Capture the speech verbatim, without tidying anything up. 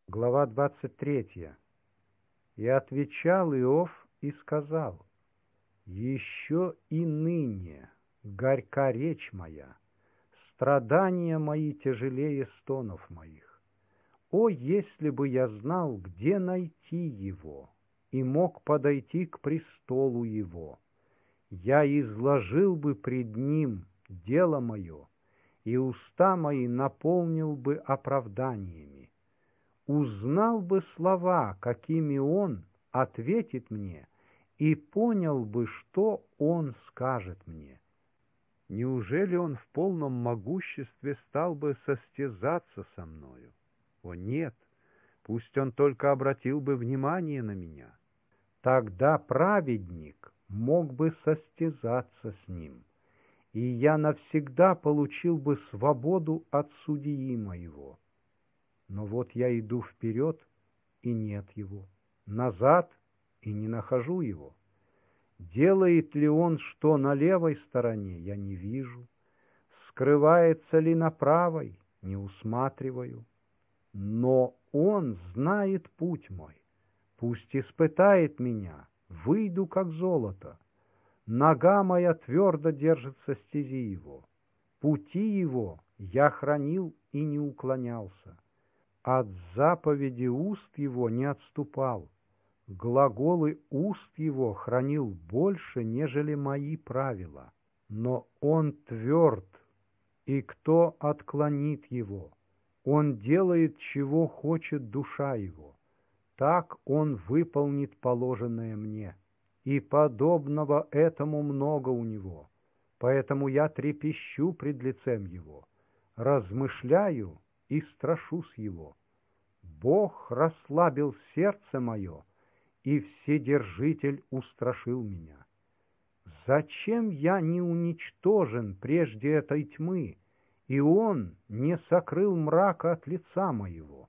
Глава двадцать третья. И отвечал Иов и сказал: «Еще и ныне горька речь моя, страдания мои тяжелее стонов моих. О, если бы я знал, где найти его, и мог подойти к престолу его! Я изложил бы пред ним дело мое, и уста мои наполнил бы оправданиями. Узнал бы слова, какими он ответит мне, и понял бы, что он скажет мне. Неужели он в полном могуществе стал бы состязаться со мною? О нет, пусть он только обратил бы внимание на меня. Тогда праведник мог бы состязаться с ним, и я навсегда получил бы свободу от судьи моего. Но вот я иду вперед, и нет его, назад, и не нахожу его. Делает ли он что на левой стороне, я не вижу. Скрывается ли на правой, не усматриваю. Но он знает путь мой. Пусть испытает меня, выйду как золото. Нога моя твердо держится стези его. Пути его я хранил и не уклонялся. От заповеди уст его не отступал. Глаголы уст его хранил больше, нежели мои правила. Но он тверд, и кто отклонит его? Он делает, чего хочет душа его. Так он выполнит положенное мне. И подобного этому много у него. Поэтому я трепещу пред лицем его, размышляю и страшусь его. Бог расслабил сердце мое, и Вседержитель устрашил меня. Зачем я не уничтожен прежде этой тьмы, и он не сокрыл мрака от лица моего?